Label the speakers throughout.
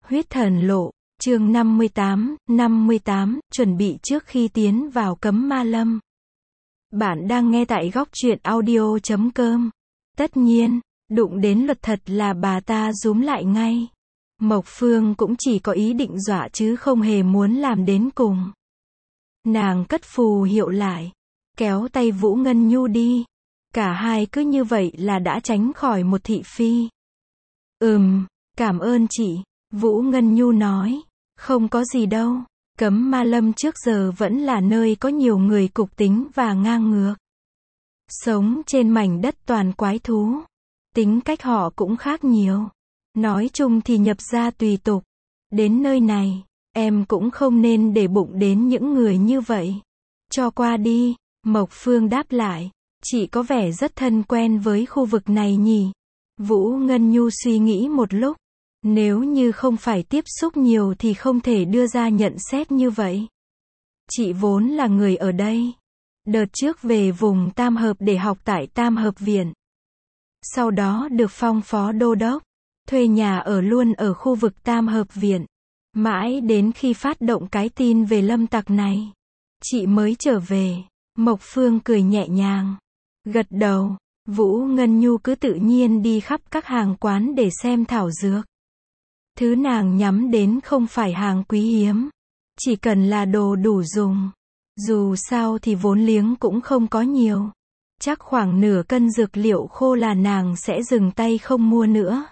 Speaker 1: Huyết thần lộ, chương 58, chuẩn bị trước khi tiến vào cấm ma lâm. Bạn đang nghe tại góc truyện audio.com. Tất nhiên, đụng đến luật thật là bà ta rúm lại ngay. Mộc Phương cũng chỉ có ý định dọa chứ không hề muốn làm đến cùng. Nàng cất phù hiệu lại, kéo tay Vũ Ngân Nhu đi. Cả hai cứ như vậy là đã tránh khỏi một thị phi. Cảm ơn chị, Vũ Ngân Nhu nói. Không có gì đâu, cấm ma lâm trước giờ vẫn là nơi có nhiều người cục tính và ngang ngược. Sống trên mảnh đất toàn quái thú. Tính cách họ cũng khác nhiều. Nói chung thì nhập gia tùy tục. Đến nơi này, em cũng không nên để bụng đến những người như vậy. Cho qua đi, Mộc Phương đáp lại. Chị có vẻ rất thân quen với khu vực này nhỉ? Vũ Ngân Nhu suy nghĩ một lúc. Nếu như không phải tiếp xúc nhiều thì không thể đưa ra nhận xét như vậy. Chị vốn là người ở đây. Đợt trước về vùng Tam Hợp để học tại Tam Hợp Viện. Sau đó được phong phó đô đốc. Thuê nhà ở luôn ở khu vực Tam Hợp Viện. Mãi đến khi phát động cái tin về lâm tặc này, chị mới trở về. Mộc Phương cười nhẹ nhàng. Gật đầu. Vũ Ngân Nhu cứ tự nhiên đi khắp các hàng quán để xem thảo dược. Thứ nàng nhắm đến không phải hàng quý hiếm. Chỉ cần là đồ đủ dùng. Dù sao thì vốn liếng cũng không có nhiều. Chắc khoảng nửa cân dược liệu khô là nàng sẽ dừng tay không mua nữa.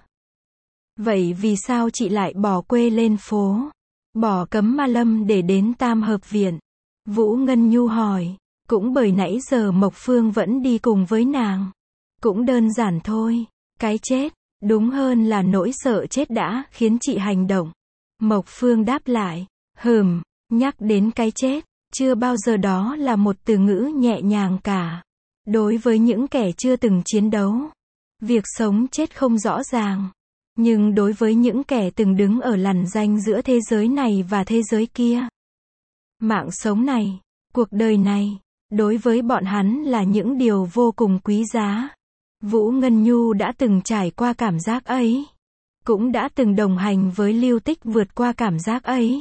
Speaker 1: Vậy vì sao chị lại bỏ quê lên phố? Bỏ cấm ma lâm để đến Tam Hợp Viện? Vũ Ngân Nhu hỏi. Cũng bởi nãy giờ Mộc Phương vẫn đi cùng với nàng. Cũng đơn giản thôi. Cái chết, đúng hơn là nỗi sợ chết đã khiến chị hành động. Mộc Phương đáp lại. Nhắc đến cái chết, chưa bao giờ đó là một từ ngữ nhẹ nhàng cả. Đối với những kẻ chưa từng chiến đấu, việc sống chết không rõ ràng. Nhưng đối với những kẻ từng đứng ở lằn ranh giữa thế giới này và thế giới kia, mạng sống này, cuộc đời này, đối với bọn hắn là những điều vô cùng quý giá. Vũ Ngân Nhu đã từng trải qua cảm giác ấy. Cũng đã từng đồng hành với Lưu Tích vượt qua cảm giác ấy.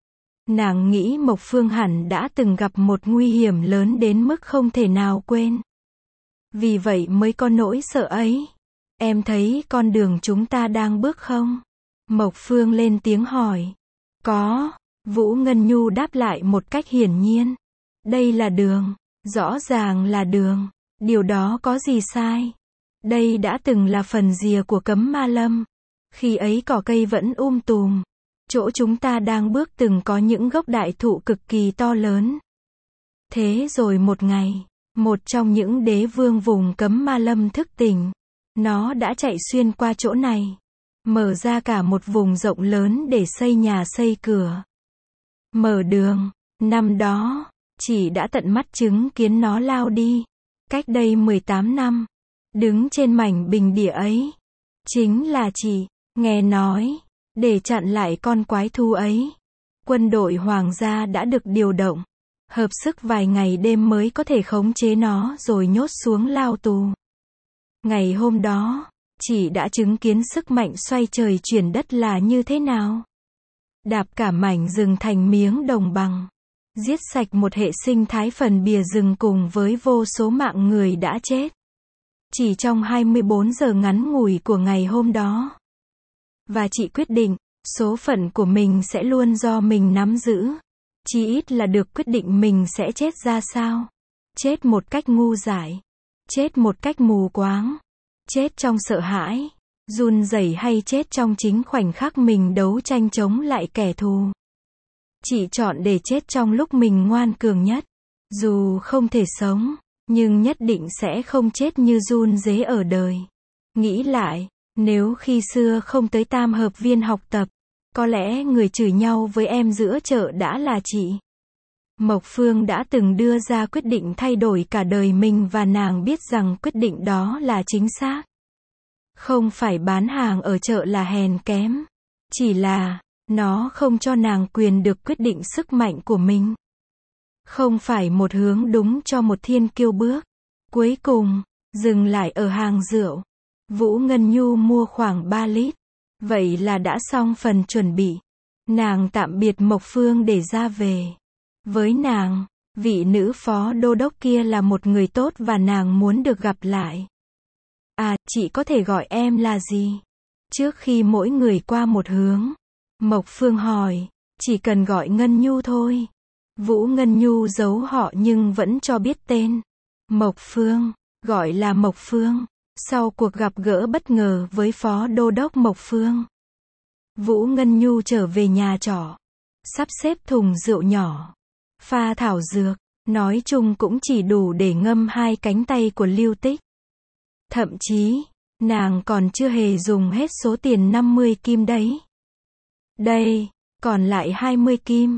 Speaker 1: Nàng nghĩ Mộc Phương hẳn đã từng gặp một nguy hiểm lớn đến mức không thể nào quên. Vì vậy mới có nỗi sợ ấy. Em thấy con đường chúng ta đang bước không? Mộc Phương lên tiếng hỏi. Có. Vũ Ngân Nhu đáp lại một cách hiển nhiên. Đây là đường. Rõ ràng là đường. Điều đó có gì sai? Đây đã từng là phần rìa của cấm ma lâm. Khi ấy cỏ cây vẫn tùm. Chỗ chúng ta đang bước từng có những gốc đại thụ cực kỳ to lớn. Thế rồi một ngày, một trong những đế vương vùng cấm ma lâm thức tỉnh. Nó đã chạy xuyên qua chỗ này. Mở ra cả một vùng rộng lớn để xây nhà xây cửa. Mở đường. Năm đó, chị đã tận mắt chứng kiến nó lao đi. Cách đây 18 năm. Đứng trên mảnh bình địa ấy. Chính là chị. Nghe nói, để chặn lại con quái thú ấy, quân đội hoàng gia đã được điều động. Hợp sức vài ngày đêm mới có thể khống chế nó rồi nhốt xuống lao tù. Ngày hôm đó, chị đã chứng kiến sức mạnh xoay trời chuyển đất là như thế nào. Đạp cả mảnh rừng thành miếng đồng bằng. Giết sạch một hệ sinh thái phần bìa rừng cùng với vô số mạng người đã chết. Chỉ trong 24 giờ ngắn ngủi của ngày hôm đó. Và chị quyết định, số phận của mình sẽ luôn do mình nắm giữ. Chí ít là được quyết định mình sẽ chết ra sao. Chết một cách ngu dại. Chết một cách mù quáng. Chết trong sợ hãi, run rẩy hay chết trong chính khoảnh khắc mình đấu tranh chống lại kẻ thù. Chị chọn để chết trong lúc mình ngoan cường nhất. Dù không thể sống, nhưng nhất định sẽ không chết như run rế ở đời. Nghĩ lại, nếu khi xưa không tới Tam Hợp Viên học tập, có lẽ người chửi nhau với em giữa chợ đã là chị. Mộc Phương đã từng đưa ra quyết định thay đổi cả đời mình và nàng biết rằng quyết định đó là chính xác. Không phải bán hàng ở chợ là hèn kém. Chỉ là, nó không cho nàng quyền được quyết định sức mạnh của mình. Không phải một hướng đúng cho một thiên kiêu bước. Cuối cùng, dừng lại ở hàng rượu. Vũ Ngân Nhu mua khoảng 3 lít. Vậy là đã xong phần chuẩn bị. Nàng tạm biệt Mộc Phương để ra về. Với nàng, vị nữ phó đô đốc kia là một người tốt và nàng muốn được gặp lại. À, chị có thể gọi em là gì? Trước khi mỗi người qua một hướng, Mộc Phương hỏi, chỉ cần gọi Ngân Nhu thôi. Vũ Ngân Nhu giấu họ nhưng vẫn cho biết tên. Mộc Phương, gọi là Mộc Phương. Sau cuộc gặp gỡ bất ngờ với phó đô đốc Mộc Phương, Vũ Ngân Nhu trở về nhà trọ, sắp xếp thùng rượu nhỏ, pha thảo dược, nói chung cũng chỉ đủ để ngâm hai cánh tay của Lưu Tích. Thậm chí, nàng còn chưa hề dùng hết số tiền 50 kim đấy. Đây, còn lại 20 kim.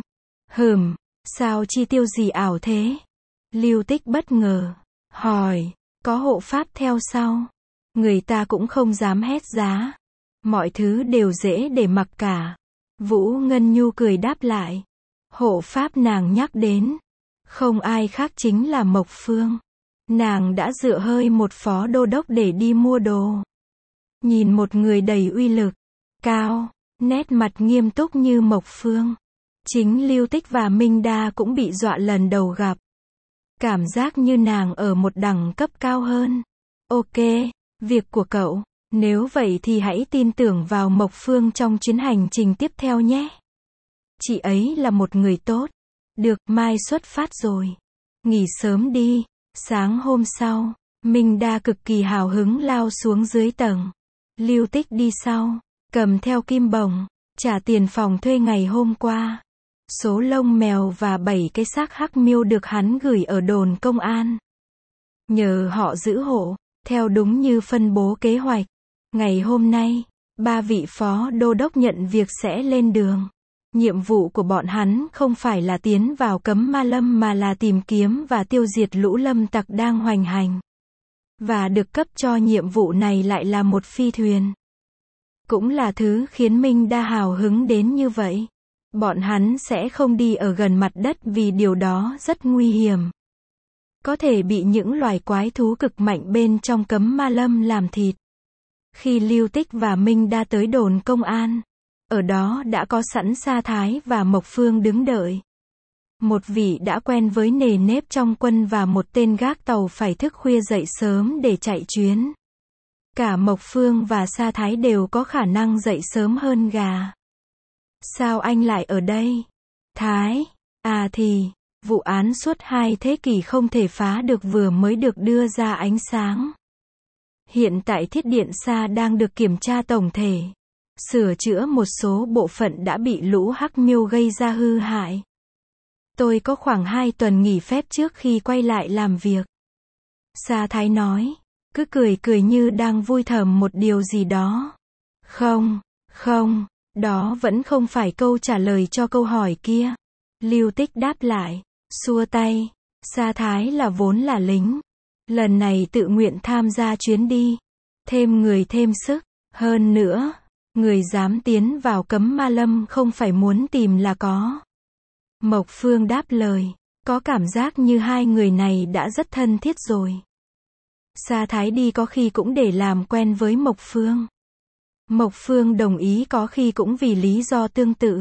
Speaker 1: Sao chi tiêu gì ảo thế? Lưu Tích bất ngờ, hỏi, có hộ pháp theo sau. Người ta cũng không dám hét giá. Mọi thứ đều dễ để mặc cả. Vũ Ngân Nhu cười đáp lại. Hộ pháp nàng nhắc đến, không ai khác chính là Mộc Phương. Nàng đã dựa hơi một phó đô đốc để đi mua đồ. Nhìn một người đầy uy lực, cao, nét mặt nghiêm túc như Mộc Phương. Chính Lưu Tích và Minh Đa cũng bị dọa lần đầu gặp. Cảm giác như nàng ở một đẳng cấp cao hơn. Ok, việc của cậu. Nếu vậy thì hãy tin tưởng vào Mộc Phương trong chuyến hành trình tiếp theo nhé. Chị ấy là một người tốt. Được, mai xuất phát rồi. Nghỉ sớm đi. Sáng hôm sau, Minh Đa cực kỳ hào hứng lao xuống dưới tầng. Lưu Tích đi sau, cầm theo kim bổng, trả tiền phòng thuê ngày hôm qua. Số lông mèo và 7 cái xác hắc miêu được hắn gửi ở đồn công an. Nhờ họ giữ hộ, theo đúng như phân bố kế hoạch. Ngày hôm nay, 3 vị phó đô đốc nhận việc sẽ lên đường. Nhiệm vụ của bọn hắn không phải là tiến vào Cấm Ma Lâm mà là tìm kiếm và tiêu diệt lũ lâm tặc đang hoành hành. Và được cấp cho nhiệm vụ này lại là một phi thuyền. Cũng là thứ khiến Minh Đa hào hứng đến như vậy. Bọn hắn sẽ không đi ở gần mặt đất vì điều đó rất nguy hiểm. Có thể bị những loài quái thú cực mạnh bên trong Cấm Ma Lâm làm thịt. Khi Lưu Tích và Minh Đa tới đồn công an, ở đó đã có sẵn Sa Thái và Mộc Phương đứng đợi. Một vị đã quen với nề nếp trong quân và một tên gác tàu phải thức khuya dậy sớm để chạy chuyến. Cả Mộc Phương và Sa Thái đều có khả năng dậy sớm hơn gà. Sao anh lại ở đây? Thái, thì, vụ án suốt 2 thế kỷ không thể phá được vừa mới được đưa ra ánh sáng. Hiện tại Thiết Điện Sa đang được kiểm tra tổng thể. Sửa chữa một số bộ phận đã bị lũ hắc miêu gây ra hư hại. Tôi có khoảng 2 tuần nghỉ phép trước khi quay lại làm việc. Sa Thái nói, cứ cười như đang vui thầm một điều gì đó. Không, đó vẫn không phải câu trả lời cho câu hỏi kia. Lưu Tích đáp lại, xua tay. Sa Thái là vốn là lính. Lần này tự nguyện tham gia chuyến đi. Thêm người thêm sức. Hơn nữa, người dám tiến vào Cấm Ma Lâm không phải muốn tìm là có. Mộc Phương đáp lời, có cảm giác như hai người này đã rất thân thiết rồi. Sa Thái đi có khi cũng để làm quen với Mộc Phương. Mộc Phương đồng ý có khi cũng vì lý do tương tự.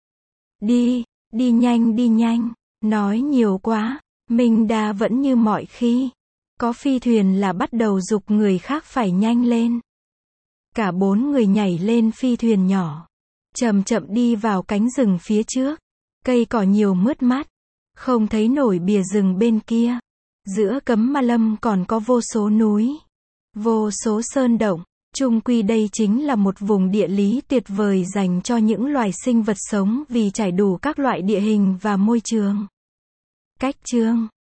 Speaker 1: Đi nhanh, nói nhiều quá. Minh Đa vẫn như mọi khi. Có phi thuyền là bắt đầu giục người khác phải nhanh lên. Cả 4 người nhảy lên phi thuyền nhỏ. Chậm đi vào cánh rừng phía trước. Cây cỏ nhiều mướt mát. Không thấy nổi bìa rừng bên kia. Giữa Cấm Ma Lâm còn có vô số núi. Vô số sơn động. Chung quy đây chính là một vùng địa lý tuyệt vời dành cho những loài sinh vật sống vì trải đủ các loại địa hình và môi trường. Cách chương